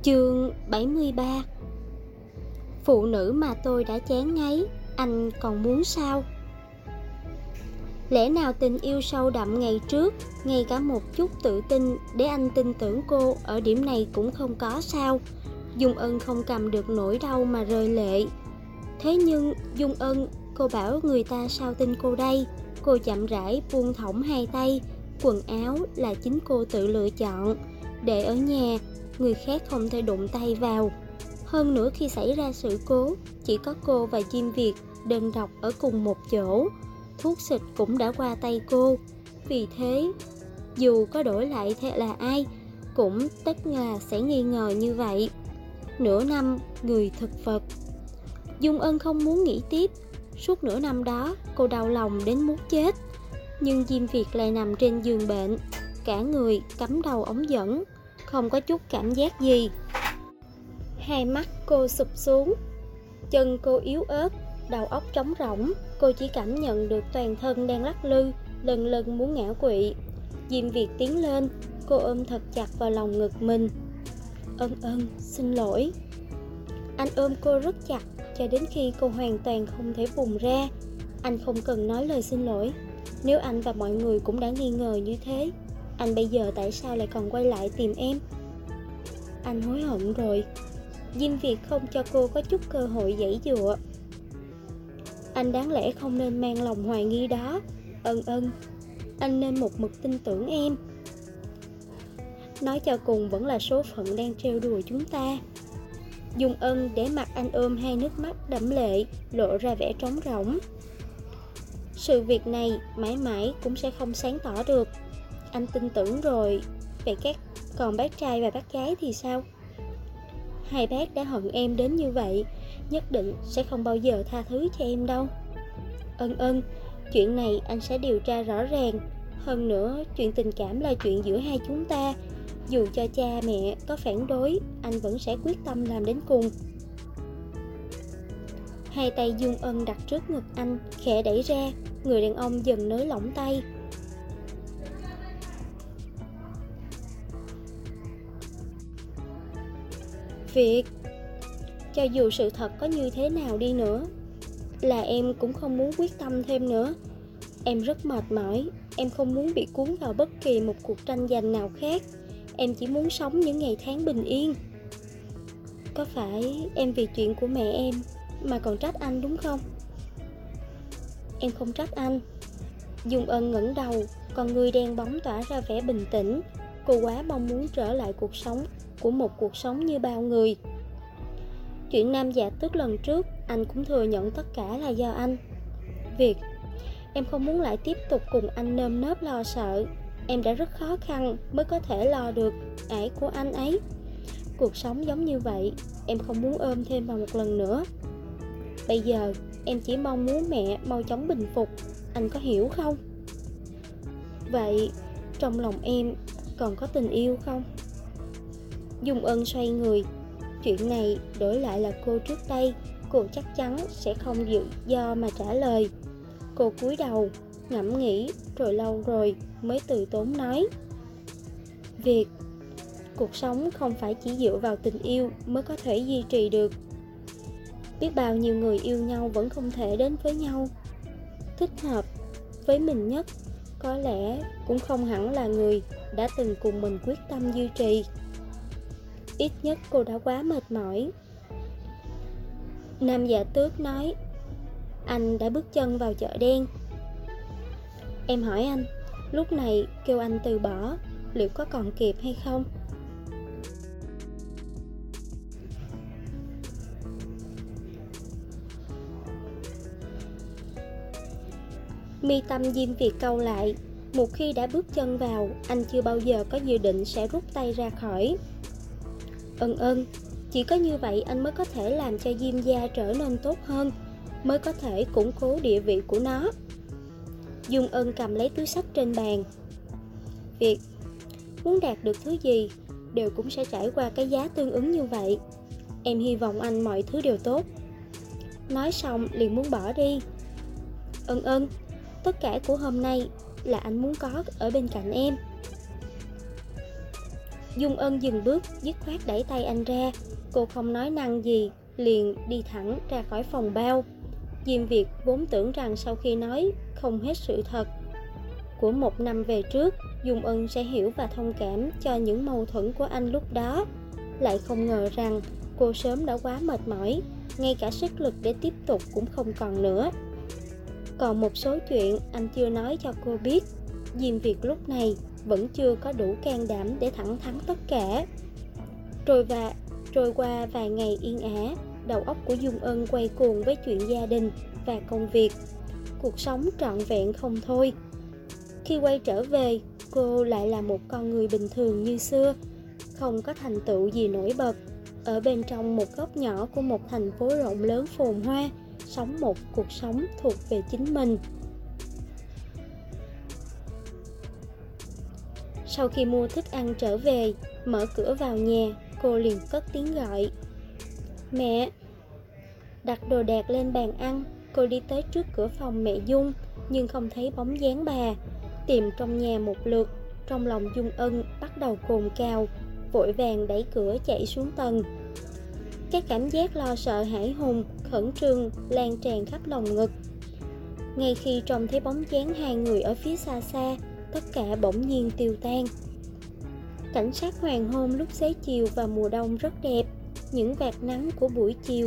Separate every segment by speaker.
Speaker 1: Chương 73. Phụ nữ mà tôi đã chán ngấy, anh còn muốn sao? Lẽ nào tình yêu sâu đậm ngày trước, ngay cả một chút tự tin để anh tin tưởng cô ở điểm này cũng không có sao? Dung Ân không cầm được nỗi đau mà rơi lệ. Thế nhưng Dung Ân, cô bảo người ta sao tin cô đây? Cô chậm rãi buông thõng hai tay. Quần áo là chính cô tự lựa chọn, để ở nhà người khác không thể đụng tay vào. Hơn nữa khi xảy ra sự cố, chỉ có cô và Diêm Việt đơn độc ở cùng một chỗ. Thuốc xịt cũng đã qua tay cô. Vì thế, dù có đổi lại thế là ai, cũng tất là sẽ nghi ngờ như vậy. Nửa năm, người thực vật. Dung Ân không muốn nghĩ tiếp. Suốt nửa năm đó, cô đau lòng đến muốn chết. Nhưng Diêm Việt lại nằm trên giường bệnh, cả người cắm đầu ống dẫn, không có chút cảm giác gì. Hai mắt cô sụp xuống, chân cô yếu ớt, đầu óc trống rỗng. Cô chỉ cảm nhận được toàn thân đang lắc lư, lần lần muốn ngã quỵ. Diêm Việt tiến lên, cô ôm thật chặt vào lòng ngực mình. Ân, xin lỗi. Anh ôm cô rất chặt, cho đến khi cô hoàn toàn không thể vùng ra. Anh không cần nói lời xin lỗi. Nếu anh và mọi người cũng đã nghi ngờ như thế, anh bây giờ tại sao lại còn quay lại tìm em? Anh hối hận rồi. Diêm Việt không cho cô có chút cơ hội giãy giụa. Anh đáng lẽ không nên mang lòng hoài nghi đó. Ân, anh nên một mực tin tưởng em. Nói cho cùng vẫn là số phận đang trêu đùa chúng ta. Dung Ân để mặt anh ôm hai nước mắt đẫm lệ, lộ ra vẻ trống rỗng. Sự việc này mãi mãi cũng sẽ không sáng tỏ được. Anh tin tưởng rồi. Vậy còn bác trai và bác gái thì sao? Hai bác đã hận em đến như vậy, nhất định sẽ không bao giờ tha thứ cho em đâu. Ân, chuyện này anh sẽ điều tra rõ ràng. Hơn nữa, chuyện tình cảm là chuyện giữa hai chúng ta. Dù cho cha mẹ có phản đối, anh vẫn sẽ quyết tâm làm đến cùng. Hai tay Dung Ân đặt trước ngực anh, khẽ đẩy ra. Người đàn ông dần nới lỏng tay. Việc, cho dù sự thật có như thế nào đi nữa, là em cũng không muốn quyết tâm thêm nữa. Em rất mệt mỏi. Em không muốn bị cuốn vào bất kỳ một cuộc tranh giành nào khác. Em chỉ muốn sống những ngày tháng bình yên. Có phải em vì chuyện của mẹ em mà còn trách anh đúng không? Em không trách anh. Dung Ân ngẩng đầu, con người đen bóng tỏa ra vẻ bình tĩnh. Cô quá mong muốn trở lại cuộc sống của một cuộc sống như bao người. Chuyện Nam Dạ Tước lần trước, anh cũng thừa nhận tất cả là do anh. Việc, em không muốn lại tiếp tục cùng anh nơm nớp lo sợ. Em đã rất khó khăn mới có thể lo được ải của anh ấy. Cuộc sống giống như vậy, em không muốn ôm thêm vào một lần nữa. Bây giờ, em chỉ mong muốn mẹ mau chóng bình phục. Anh có hiểu không? Vậy, trong lòng em còn có tình yêu không? Dung Ân xoay người. Chuyện này đổi lại là cô trước đây, cô chắc chắn sẽ không dự do mà trả lời. Cô cúi đầu, ngẫm nghĩ, rồi lâu rồi mới từ tốn nói. Việc, cuộc sống không phải chỉ dựa vào tình yêu mới có thể duy trì được. Biết bao nhiêu người yêu nhau vẫn không thể đến với nhau. Thích hợp với mình nhất có lẽ cũng không hẳn là người đã từng cùng mình quyết tâm duy trì. Ít nhất cô đã quá mệt mỏi. Nam Dạ Tước nói, anh đã bước chân vào chợ đen. Em hỏi anh, lúc này kêu anh từ bỏ, liệu có còn kịp hay không? Mi tâm Diêm Việt cau lại. Một khi đã bước chân vào, anh chưa bao giờ có dự định sẽ rút tay ra khỏi. Ân, chỉ có như vậy anh mới có thể làm cho Diêm gia trở nên tốt hơn, mới có thể củng cố địa vị của nó. Dung Ân cầm lấy túi xách trên bàn. Việc, muốn đạt được thứ gì đều cũng sẽ trải qua cái giá tương ứng như vậy. Em hy vọng anh mọi thứ đều tốt. Nói xong liền muốn bỏ đi. Ân, tất cả của hôm nay là anh muốn có ở bên cạnh em. Dung Ân dừng bước, dứt khoát đẩy tay anh ra. Cô không nói năng gì, liền đi thẳng ra khỏi phòng bao. Diêm Việt vốn tưởng rằng sau khi nói không hết sự thật của 1 năm về trước, Dung Ân sẽ hiểu và thông cảm cho những mâu thuẫn của anh lúc đó. Lại không ngờ rằng cô sớm đã quá mệt mỏi, ngay cả sức lực để tiếp tục cũng không còn nữa. Còn một số chuyện anh chưa nói cho cô biết. Diêm Việt lúc này vẫn chưa có đủ can đảm để thẳng thắn tất cả. Trôi qua vài ngày yên ả, đầu óc của Dung Ân quay cuồng với chuyện gia đình và công việc. Cuộc sống trọn vẹn không thôi. Khi quay trở về, cô lại là một con người bình thường như xưa, không có thành tựu gì nổi bật, ở bên trong một góc nhỏ của một thành phố rộng lớn phồn hoa, sống một cuộc sống thuộc về chính mình. Sau khi mua thức ăn trở về, mở cửa vào nhà, cô liền cất tiếng gọi: "Mẹ!" Đặt đồ đạc lên bàn ăn, cô đi tới trước cửa phòng mẹ Dung, nhưng không thấy bóng dáng bà. Tìm trong nhà một lượt, trong lòng Dung Ân bắt đầu cồn cào, vội vàng đẩy cửa chạy xuống tầng. Cái cảm giác lo sợ hãi hùng, khẩn trương lan tràn khắp lòng ngực. Ngay khi trông thấy bóng dáng hai người ở phía xa xa, tất cả bỗng nhiên tiêu tan. Cảnh sát hoàng hôn lúc xế chiều và mùa đông rất đẹp, những vạt nắng của buổi chiều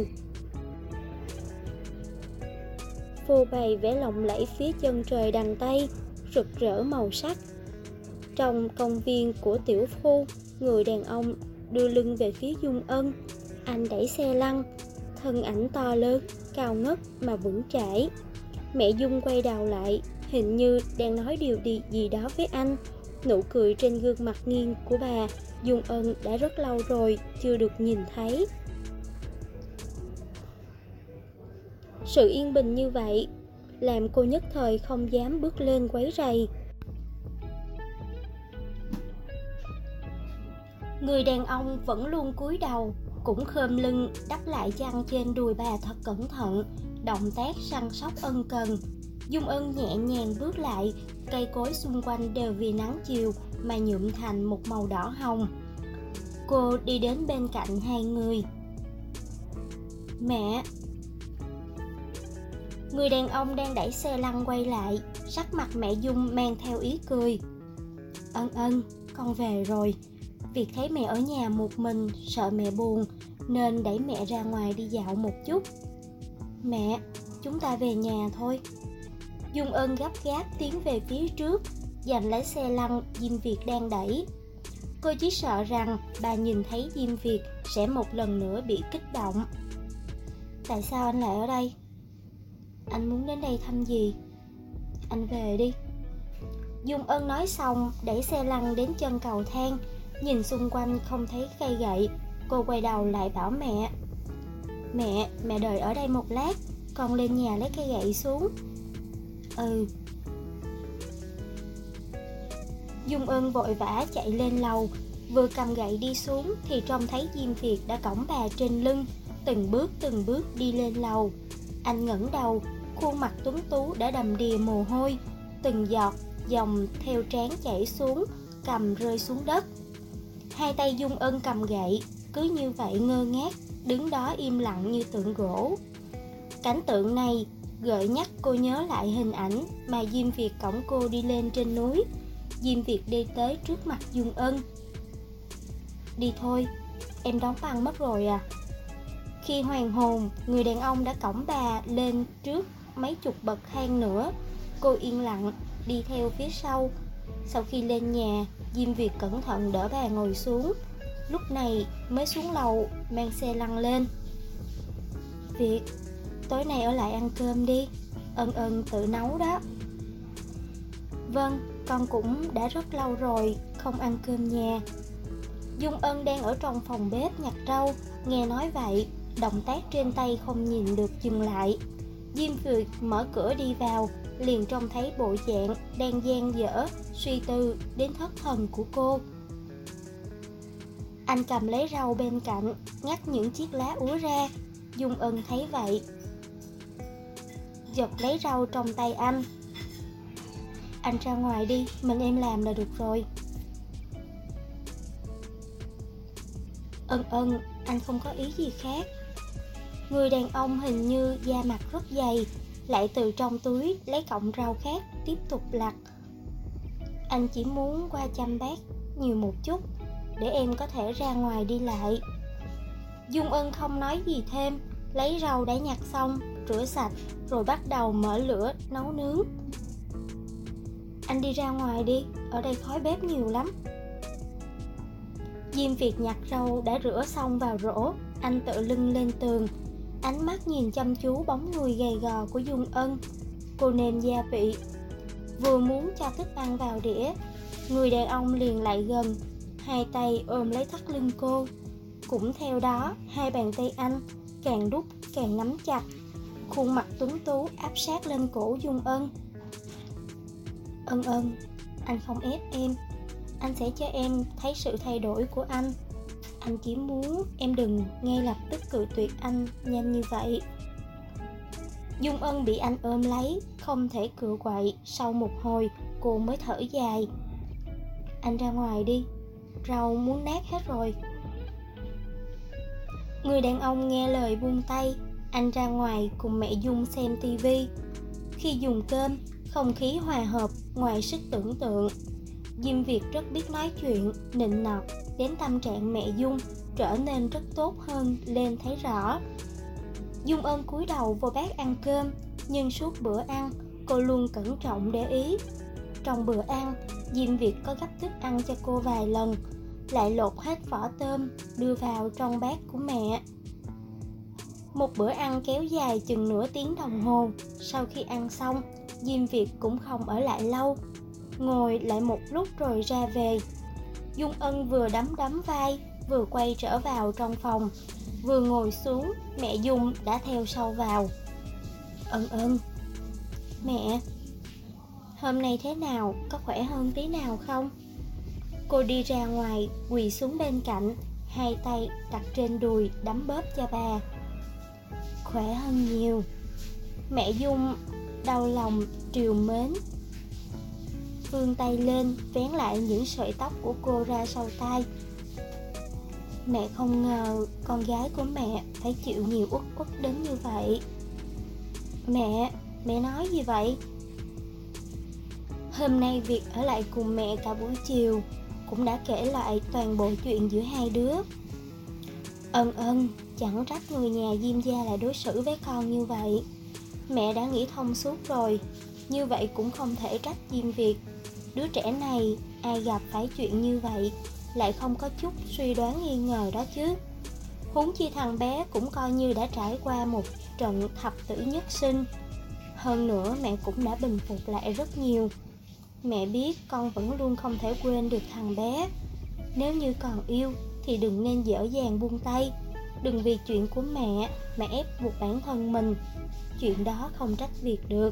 Speaker 1: phô bày vẻ lộng lẫy phía chân trời đằng Tây, rực rỡ màu sắc. Trong công viên của tiểu khu, người đàn ông đưa lưng về phía Dung Ân. Anh đẩy xe lăn, thân ảnh to lớn, cao ngất mà vững chãi. Mẹ Dung quay đầu lại, hình như đang nói điều gì đó với anh. Nụ cười trên gương mặt nghiêng của bà Dung Ân đã rất lâu rồi chưa được nhìn thấy. Sự yên bình như vậy làm cô nhất thời không dám bước lên quấy rầy. Người đàn ông vẫn luôn cúi đầu, cũng khom lưng đắp lại chăn trên đùi bà thật cẩn thận, động tác săn sóc ân cần. Dung Ân nhẹ nhàng bước lại, cây cối xung quanh đều vì nắng chiều mà nhuộm thành một màu đỏ hồng. Cô đi đến bên cạnh hai người. "Mẹ!" Người đàn ông đang đẩy xe lăn quay lại, sắc mặt mẹ Dung mang theo ý cười. Ân, con về rồi. Việc thấy mẹ ở nhà một mình, sợ mẹ buồn, nên đẩy mẹ ra ngoài đi dạo một chút. Mẹ, chúng ta về nhà thôi." Dung Ân gấp gáp tiến về phía trước, giành lấy xe lăn Diêm Việt đang đẩy. Cô chỉ sợ rằng bà nhìn thấy Diêm Việt sẽ một lần nữa bị kích động. "Tại sao anh lại ở đây? Anh muốn đến đây thăm gì? Anh về đi." Dung Ân nói xong, đẩy xe lăn đến chân cầu thang. Nhìn xung quanh không thấy cây gậy, cô quay đầu lại bảo mẹ: Mẹ đợi ở đây một lát, con lên nhà lấy cây gậy xuống." "Ừ." Dung Ân vội vã chạy lên lầu, vừa cầm gậy đi xuống thì trông thấy Diêm Việt đã cõng bà trên lưng, từng bước đi lên lầu. Anh ngẩng đầu, khuôn mặt tuấn tú đã đầm đìa mồ hôi, từng giọt dòng theo trán chảy xuống, cầm rơi xuống đất. Hai tay Dung Ân cầm gậy, cứ như vậy ngơ ngác, đứng đó im lặng như tượng gỗ. Cảnh tượng này gợi nhắc cô nhớ lại hình ảnh mà Diêm Việt cõng cô đi lên trên núi. Diêm Việt đi tới trước mặt Dung Ân. "Đi thôi, em đóng băng mất rồi à." Khi hoàn hồn, người đàn ông đã cõng bà lên trước mấy chục bậc thang nữa. Cô yên lặng đi theo phía sau. Sau khi lên nhà, Diêm Việt cẩn thận đỡ bà ngồi xuống, lúc này mới xuống lầu mang xe lăn lên. "Việt, tối nay ở lại ăn cơm đi, Ân tự nấu đó." "Vâng, con cũng đã rất lâu rồi không ăn cơm nhà." Dung Ân đang ở trong phòng bếp nhặt rau, nghe nói vậy, động tác trên tay không nhìn được dừng lại. Diêm Việt mở cửa đi vào, liền trông thấy bộ dạng đang dang dở, suy tư đến thất thần của cô. Anh cầm lấy rau bên cạnh, ngắt những chiếc lá úa ra. Dung Ân thấy vậy, giật lấy rau trong tay anh. "Anh ra ngoài đi, mình em làm là được rồi." Ân, anh không có ý gì khác. Người đàn ông hình như da mặt rất dày, lại từ trong túi lấy cọng rau khác tiếp tục lặt. Anh chỉ muốn qua chăm bác nhiều một chút, để em có thể ra ngoài đi lại. Dung Ân không nói gì thêm, lấy rau đã nhặt xong, rửa sạch, rồi bắt đầu mở lửa nấu nướng. Anh đi ra ngoài đi, ở đây khói bếp nhiều lắm. Diêm Việt nhặt rau đã rửa xong vào rổ, anh tựa lưng lên tường, ánh mắt nhìn chăm chú bóng người gầy gò của Dung Ân. Cô nêm gia vị, vừa muốn cho thức ăn vào đĩa, người đàn ông liền lại gần, hai tay ôm lấy thắt lưng cô. Cũng theo đó, hai bàn tay anh càng đút càng nắm chặt, khuôn mặt tuấn tú áp sát lên cổ Dung Ân. Ân, anh không ép em, anh sẽ cho em thấy sự thay đổi của anh. Anh chỉ muốn em đừng ngay lập tức cự tuyệt anh nhanh như vậy. Dung Ân bị anh ôm lấy, không thể cựa quậy. Sau một hồi, cô mới thở dài. Anh ra ngoài đi, rau muốn nát hết rồi. Người đàn ông nghe lời buông tay. Anh ra ngoài cùng mẹ Dung xem tivi. Khi dùng cơm, không khí hòa hợp ngoài sức tưởng tượng. Diêm Việt rất biết nói chuyện, nịnh nọt, đến tâm trạng mẹ Dung trở nên rất tốt hơn lên thấy rõ. Dung Ân cúi đầu vô bát ăn cơm, nhưng suốt bữa ăn cô luôn cẩn trọng để ý. Trong bữa ăn, Diêm Việt có gắp thức ăn cho cô vài lần, lại lột hết vỏ tôm đưa vào trong bát của mẹ. Một bữa ăn kéo dài chừng nửa tiếng đồng hồ. Sau khi ăn xong, Diêm Việt cũng không ở lại lâu, ngồi lại một lúc rồi ra về. Dung Ân vừa đấm vai, vừa quay trở vào trong phòng. Vừa ngồi xuống, mẹ Dung đã theo sau vào. Ân, mẹ, hôm nay thế nào, có khỏe hơn tí nào không? Cô đi ra ngoài, quỳ xuống bên cạnh, hai tay đặt trên đùi đấm bóp cho bà. Khỏe hơn nhiều. Mẹ Dung đau lòng trìu mến, vươn tay lên vén lại những sợi tóc của cô ra sau tai. Mẹ không ngờ con gái của mẹ phải chịu nhiều uất ức đến như vậy. Mẹ nói gì vậy? Hôm nay Việt ở lại cùng mẹ cả buổi chiều, cũng đã kể lại toàn bộ chuyện giữa hai đứa. Ân, chẳng trách người nhà Diêm gia lại đối xử với con như vậy. Mẹ đã nghĩ thông suốt rồi, như vậy cũng không thể trách Diêm Việt. Đứa trẻ này ai gặp phải chuyện như vậy lại không có chút suy đoán nghi ngờ đó chứ. Huống chi thằng bé cũng coi như đã trải qua một trận thập tử nhất sinh. Hơn nữa mẹ cũng đã bình phục lại rất nhiều. Mẹ biết con vẫn luôn không thể quên được thằng bé. Nếu như còn yêu thì đừng nên dở dàng buông tay. Đừng vì chuyện của mẹ mà ép buộc bản thân mình. Chuyện đó không trách Việt được.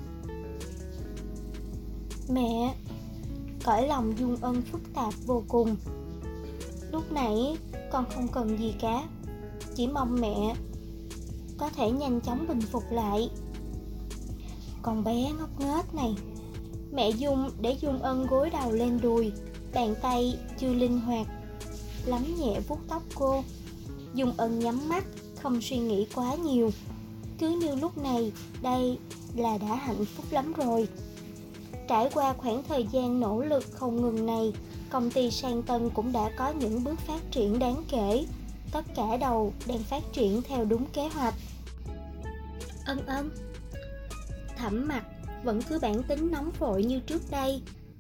Speaker 1: Mẹ, cõi lòng Dung Ân phức tạp vô cùng. Lúc nãy con không cần gì cả, chỉ mong mẹ có thể nhanh chóng bình phục lại. Con bé ngốc nghếch này. Mẹ Dung để Dung Ân gối đầu lên đùi, bàn tay chưa linh hoạt lắm nhẹ vuốt tóc cô. Dung Ân nhắm mắt, không suy nghĩ quá nhiều. Cứ như lúc này đây là đã hạnh phúc lắm rồi. Trải qua khoảng thời gian nỗ lực không ngừng này, công ty Sang Tân cũng đã có những bước phát triển đáng kể. Tất cả đều đang phát triển theo đúng kế hoạch. Ân, Thẩm Mặc vẫn cứ bản tính nóng vội như trước đây.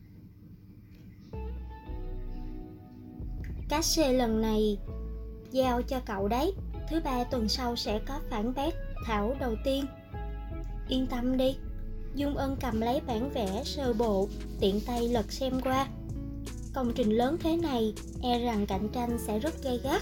Speaker 1: Cát xê lần này giao cho cậu đấy, thứ 3 tuần sau sẽ có phản bác thảo đầu tiên. Yên tâm đi. Dung Ân cầm lấy bản vẽ sơ bộ, tiện tay lật xem qua. Công trình lớn thế này, e rằng cạnh tranh sẽ rất gay gắt.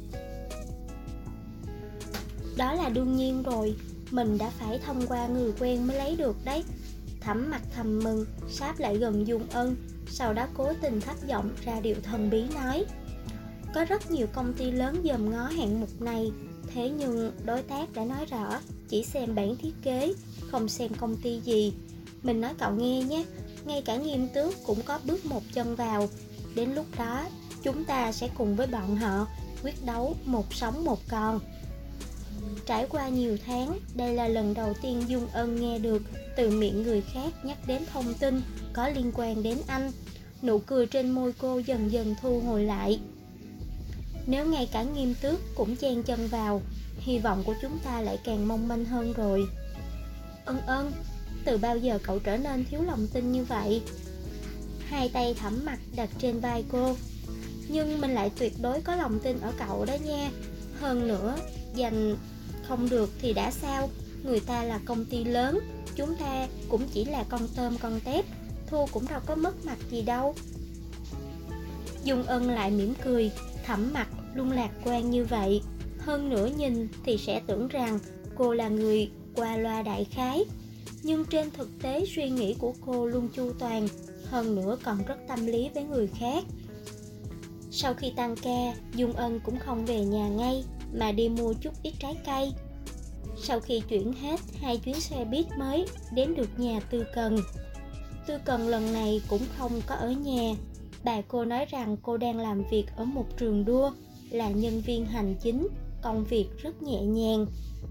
Speaker 1: Đó là đương nhiên rồi, mình đã phải thông qua người quen mới lấy được đấy. Thẩm Mặc thầm mừng, sáp lại gần Dung Ân, sau đó cố tình thấp giọng ra điệu thần bí nói. Có rất nhiều công ty lớn dòm ngó hạng mục này, thế nhưng đối tác đã nói rõ chỉ xem bản thiết kế, không xem công ty gì. Mình nói cậu nghe nhé, ngay cả Nghiêm Tước cũng có bước một chân vào. Đến lúc đó, chúng ta sẽ cùng với bọn họ quyết đấu một sống một còn. Trải qua nhiều tháng, đây là lần đầu tiên Dung Ân nghe được từ miệng người khác nhắc đến thông tin có liên quan đến anh. Nụ cười trên môi cô dần dần thu hồi lại. Nếu ngay cả Nghiêm Tước cũng chen chân vào, hy vọng của chúng ta lại càng mong manh hơn rồi. Ân Ân, từ bao giờ cậu trở nên thiếu lòng tin như vậy? Hai tay Thẩm Mặc đặt trên vai cô. Nhưng mình lại tuyệt đối có lòng tin ở cậu đó nha. Hơn nữa, giành không được thì đã sao? Người ta là công ty lớn, chúng ta cũng chỉ là con tôm con tép, thua cũng đâu có mất mặt gì đâu. Dung Ân lại mỉm cười. Thẩm Mặc luôn lạc quan như vậy. Hơn nữa nhìn thì sẽ tưởng rằng cô là người qua loa đại khái, nhưng trên thực tế suy nghĩ của cô luôn chu toàn, hơn nữa còn rất tâm lý với người khác. Sau khi tăng ca, Dung Ân cũng không về nhà ngay mà đi mua chút ít trái cây. Sau khi chuyển hết 2 chuyến xe buýt mới đến được nhà Tư Cần. Tư Cần lần này cũng không có ở nhà. Bà cô nói rằng cô đang làm việc ở một trường đua, là nhân viên hành chính, công việc rất nhẹ nhàng.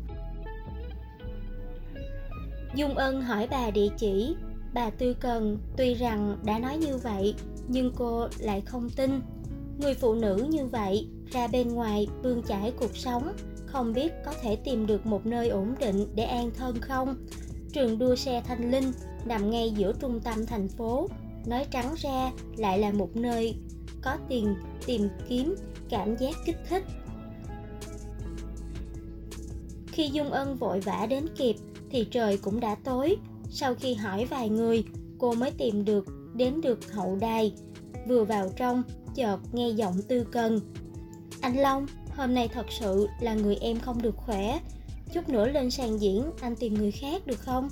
Speaker 1: Dung Ân hỏi bà địa chỉ. Bà Tư Cần tuy rằng đã nói như vậy, nhưng cô lại không tin. Người phụ nữ như vậy ra bên ngoài bươn chải cuộc sống, không biết có thể tìm được một nơi ổn định để an thân không? Trường đua xe Thanh Linh nằm ngay giữa trung tâm thành phố, nói trắng ra lại là một nơi có tiền tìm kiếm cảm giác kích thích. Khi Dung Ân vội vã đến kịp thì trời cũng đã tối. Sau khi hỏi vài người, cô mới tìm được đến được hậu đài. Vừa vào trong, chợt nghe giọng Tư Cần. Anh Long, hôm nay thật sự là người em không được khỏe. Chút nữa lên sàn diễn, anh tìm người khác được không?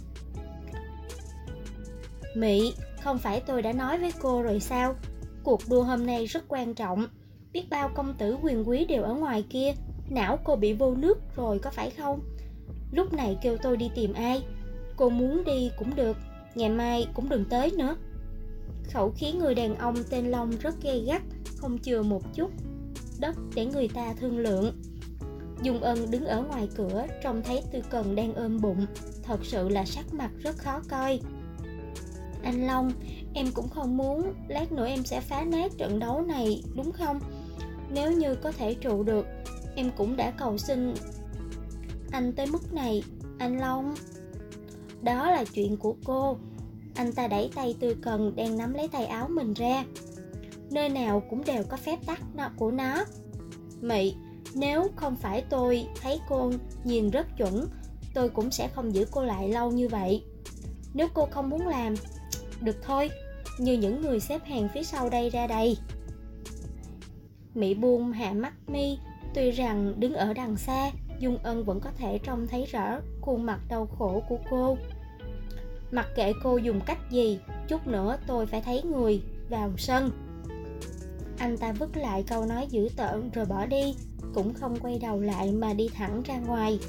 Speaker 1: Mị, không phải tôi đã nói với cô rồi sao? Cuộc đua hôm nay rất quan trọng. Biết bao công tử quyền quý đều ở ngoài kia. Não cô bị vô nước rồi có phải không? Lúc này kêu tôi đi tìm ai? Cô muốn đi cũng được, ngày mai cũng đừng tới nữa. Khẩu khí người đàn ông tên Long rất gay gắt, không chừa một chút đất để người ta thương lượng. Dung Ân đứng ở ngoài cửa, trông thấy Tư Cần đang ôm bụng, thật sự là sắc mặt rất khó coi. Anh Long, em cũng không muốn lát nữa em sẽ phá nát trận đấu này, đúng không? Nếu như có thể trụ được, em cũng đã cầu xin anh tới mức này, anh Long. Đó là chuyện của cô. Anh ta đẩy tay Tư Cần đang nắm lấy tay áo mình ra. Nơi nào cũng đều có phép tắc của nó. Mị, nếu không phải tôi thấy cô nhìn rất chuẩn, tôi cũng sẽ không giữ cô lại lâu như vậy. Nếu cô không muốn làm, được thôi, như những người xếp hàng phía sau đây ra đây. Mị buông hạ mắt mi. Tuy rằng đứng ở đằng xa, Dung Ân vẫn có thể trông thấy rõ khuôn mặt đau khổ của cô. Mặc kệ cô dùng cách gì, chút nữa tôi phải thấy người vào sân. Anh ta vứt lại câu nói dữ tợn rồi bỏ đi, cũng không quay đầu lại mà đi thẳng ra ngoài.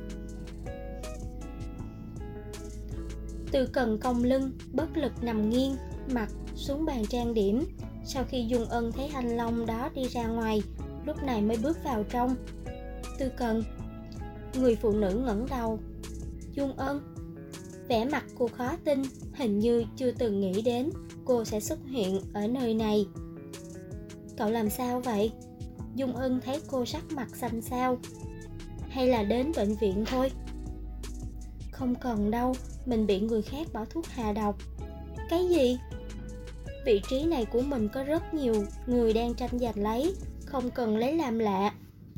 Speaker 1: Tư Cần cong lưng, bất lực nằm nghiêng, mặt xuống bàn trang điểm. Sau khi Dung Ân thấy anh Long đó đi ra ngoài, lúc này mới bước vào trong. Tư Cần. Người phụ nữ ngẩng đầu. Dung Ân. Vẻ mặt cô khó tin, hình như chưa từng nghĩ đến cô sẽ xuất hiện ở nơi này. Cậu làm sao vậy? Dung Ân thấy cô sắc mặt xanh xao. Hay là đến bệnh viện thôi? Không cần đâu, mình bị người khác bỏ thuốc hạ độc. Cái gì? Vị trí này của mình có rất nhiều người đang tranh giành lấy, không cần lấy làm lạ.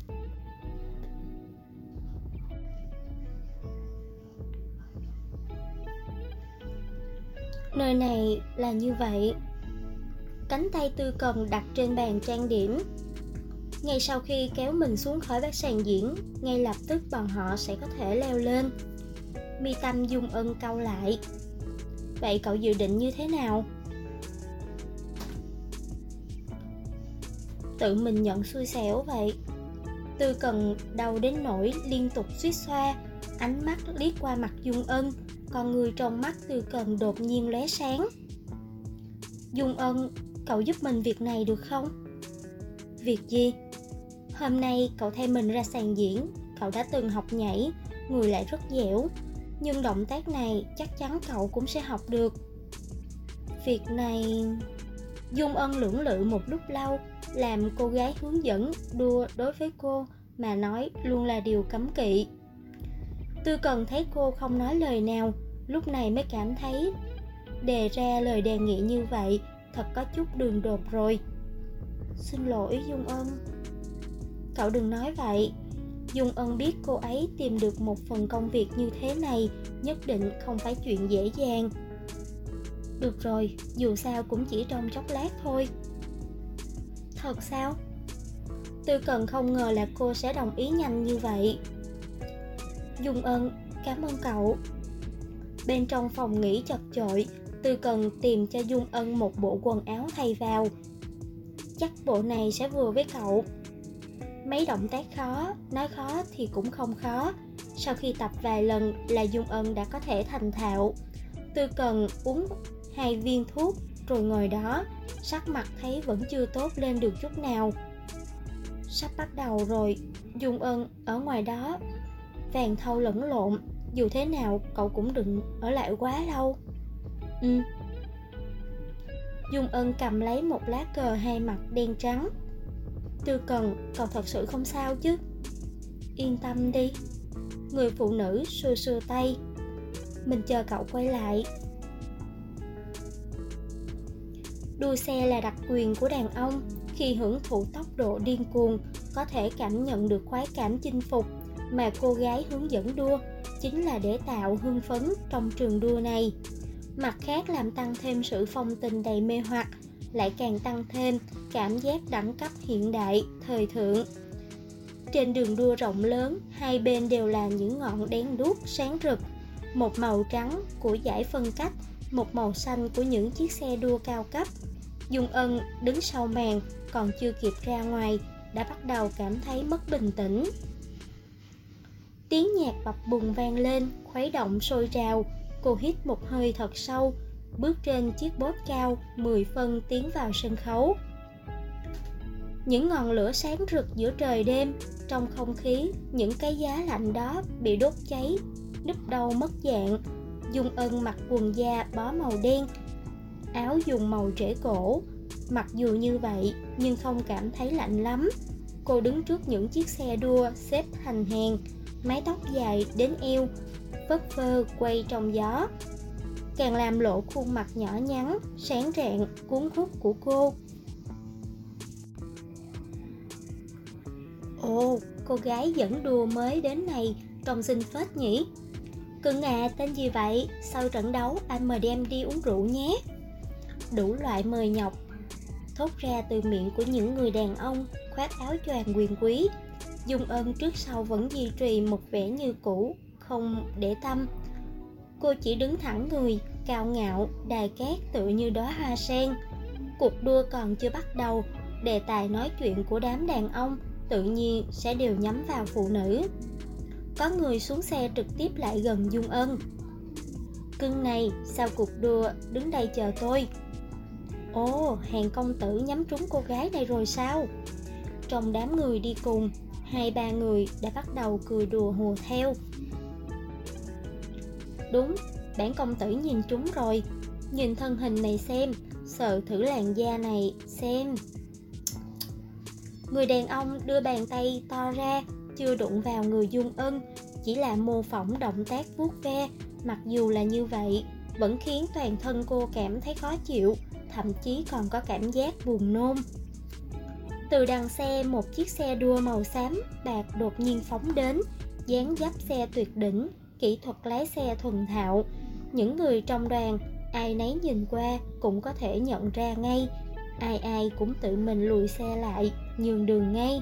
Speaker 1: Nơi này là như vậy. Cánh tay Tư Cần đặt trên bàn trang điểm. Ngay sau khi kéo mình xuống khỏi bác sàn diễn, ngay lập tức bọn họ sẽ có thể leo lên. Mi tâm Dung Ân cau lại. Vậy cậu dự định như thế nào? Tự mình nhận xui xẻo vậy. Tư Cần đau đến nỗi liên tục suýt xoa. Ánh mắt liếc qua mặt Dung Ân, con người trong mắt Tư Cần đột nhiên lóe sáng. Dung Ân, cậu giúp mình việc này được không? Việc gì? Hôm nay cậu thay mình ra sàn diễn, cậu đã từng học nhảy, người lại rất dẻo. Nhưng động tác này chắc chắn cậu cũng sẽ học được. Việc này... Dung Ân lưỡng lự một lúc lâu, làm cô gái hướng dẫn đua đối với cô mà nói luôn là điều cấm kỵ. Tư Cần thấy cô không nói lời nào, lúc này mới cảm thấy đề ra lời đề nghị như vậy thật có chút đường đột rồi. Xin lỗi Dung Ân. Cậu đừng nói vậy. Dung Ân biết cô ấy tìm được một phần công việc như thế này nhất định không phải chuyện dễ dàng. Được rồi, dù sao cũng chỉ trong chốc lát thôi. Thật sao? Tư Cần không ngờ là cô sẽ đồng ý nhanh như vậy. Dung Ân, cảm ơn cậu. Bên trong phòng nghỉ chật chội, Tư Cần tìm cho Dung Ân một bộ quần áo thay vào. Chắc bộ này sẽ vừa với cậu. Mấy động tác khó, nói khó thì cũng không khó. Sau khi tập vài lần là Dung Ân đã có thể thành thạo. Tư Cần uống 2 viên thuốc rồi ngồi đó, sắc mặt thấy vẫn chưa tốt lên được chút nào. Sắp bắt đầu rồi, Dung Ân ở ngoài đó vàng thau lẫn lộn, dù thế nào cậu cũng đừng ở lại quá lâu. Dung Ân cầm lấy một lá cờ 2 mặt đen trắng. Tư Cần, cậu thật sự không sao chứ? Yên tâm đi. Người phụ nữ xua xua tay. Mình chờ cậu quay lại. Đua xe là đặc quyền của đàn ông. Khi hưởng thụ tốc độ điên cuồng, có thể cảm nhận được khoái cảm chinh phục, mà cô gái hướng dẫn đua chính là để tạo hưng phấn trong trường đua này. Mặt khác, làm tăng thêm sự phong tình đầy mê hoặc, lại càng tăng thêm cảm giác đẳng cấp hiện đại, thời thượng. Trên đường đua rộng lớn, hai bên đều là những ngọn đèn đuốc sáng rực, một màu trắng của dải phân cách, một màu xanh của những chiếc xe đua cao cấp. Dung Ân đứng sau màn, còn chưa kịp ra ngoài, đã bắt đầu cảm thấy mất bình tĩnh. Tiếng nhạc bập bùng vang lên, khuấy động sôi trào. Cô hít một hơi thật sâu, bước trên chiếc bốt cao 10 phân tiến vào sân khấu. Những ngọn lửa sáng rực giữa trời đêm, trong không khí, những cái giá lạnh đó bị đốt cháy, nứt đâu mất dạng. Dung Ân mặc quần da bó màu đen, áo dùng màu trễ cổ. Mặc dù như vậy nhưng không cảm thấy lạnh lắm. Cô đứng trước những chiếc xe đua xếp thành hàng, mái tóc dài đến eo, phất phơ quay trong gió, càng làm lộ khuôn mặt nhỏ nhắn, sáng rạng, cuốn hút của cô. Ồ, cô gái dẫn đua mới đến này trông xinh phết nhỉ. Cưng à, tên gì vậy? Sau trận đấu anh mời đem đi uống rượu nhé. Đủ loại mời nhọc thốt ra từ miệng của những người đàn ông khoác áo choàng quyền quý. Dung Ân trước sau vẫn duy trì một vẻ như cũ, không để tâm. Cô chỉ đứng thẳng người, cao ngạo, đài cát tựa như đóa hoa sen. Cuộc đua còn chưa bắt đầu, đề tài nói chuyện của đám đàn ông tự nhiên sẽ đều nhắm vào phụ nữ. Có người xuống xe trực tiếp lại gần Dung Ân. Cưng này, sau cuộc đua đứng đây chờ tôi. Ồ, hàng công tử nhắm trúng cô gái này rồi sao? Trong đám người đi cùng, 2-3 người đã bắt đầu cười đùa hùa theo. Đúng, bản công tử nhìn trúng rồi. Nhìn thân hình này xem, sờ thử làn da này xem. Người đàn ông đưa bàn tay to ra, chưa đụng vào người Dung Ân, chỉ là mô phỏng động tác vuốt ve. Mặc dù là như vậy, vẫn khiến toàn thân cô cảm thấy khó chịu, thậm chí còn có cảm giác buồn nôn. Từ đằng xe, một chiếc xe đua màu xám bạc đột nhiên phóng đến, dáng dấp xe tuyệt đỉnh, kỹ thuật lái xe thuần thạo. Những người trong đoàn, ai nấy nhìn qua cũng có thể nhận ra ngay, ai ai cũng tự mình lùi xe lại, nhường đường ngay.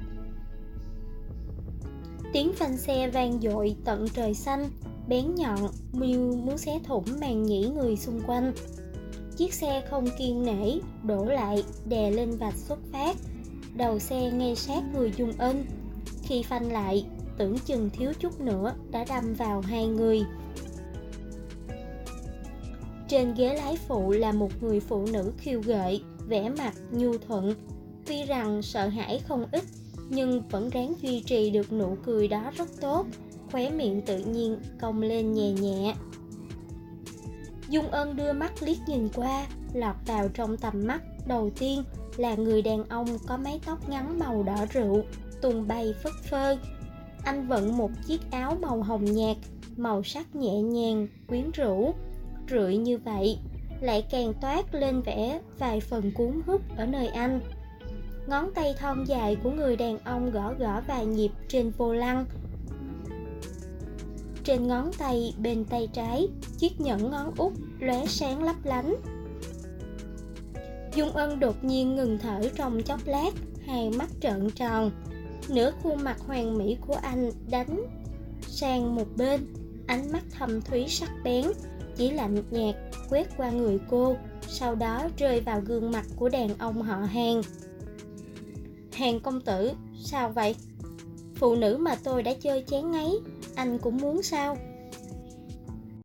Speaker 1: Tiếng phanh xe vang dội tận trời xanh, bén nhọn như muốn xé thủng màn nhĩ người xung quanh. Chiếc xe không kiêng nể đổ lại, đè lên vạch xuất phát. Đầu xe ngay sát người Dung Ân. Khi phanh lại, tưởng chừng thiếu chút nữa đã đâm vào hai người. Trên ghế lái phụ là một người phụ nữ khiêu gợi, vẻ mặt nhu thuận. Tuy rằng sợ hãi không ít, nhưng vẫn ráng duy trì được nụ cười đó rất tốt, khóe miệng tự nhiên cong lên nhẹ nhẹ. Dung Ân đưa mắt liếc nhìn qua, lọt vào trong tầm mắt đầu tiên là người đàn ông có mái tóc ngắn màu đỏ rượu, tung bay phất phơ. Anh vận một chiếc áo màu hồng nhạt, màu sắc nhẹ nhàng, quyến rũ. Rượi như vậy lại càng toát lên vẻ vài phần cuốn hút ở nơi anh. Ngón tay thon dài của người đàn ông gõ gõ vài nhịp trên vô lăng. Trên ngón tay bên tay trái, chiếc nhẫn ngón út lóe sáng lấp lánh. Dung Ân đột nhiên ngừng thở trong chốc lát, hai mắt trợn tròn. Nửa khuôn mặt hoàn mỹ của anh đánh sang một bên, ánh mắt thâm thúy sắc bén, chỉ lạnh nhạt quét qua người cô, sau đó rơi vào gương mặt của đàn ông họ Hàn. Hàn công tử, sao vậy? Phụ nữ mà tôi đã chơi chán ngấy, anh cũng muốn sao?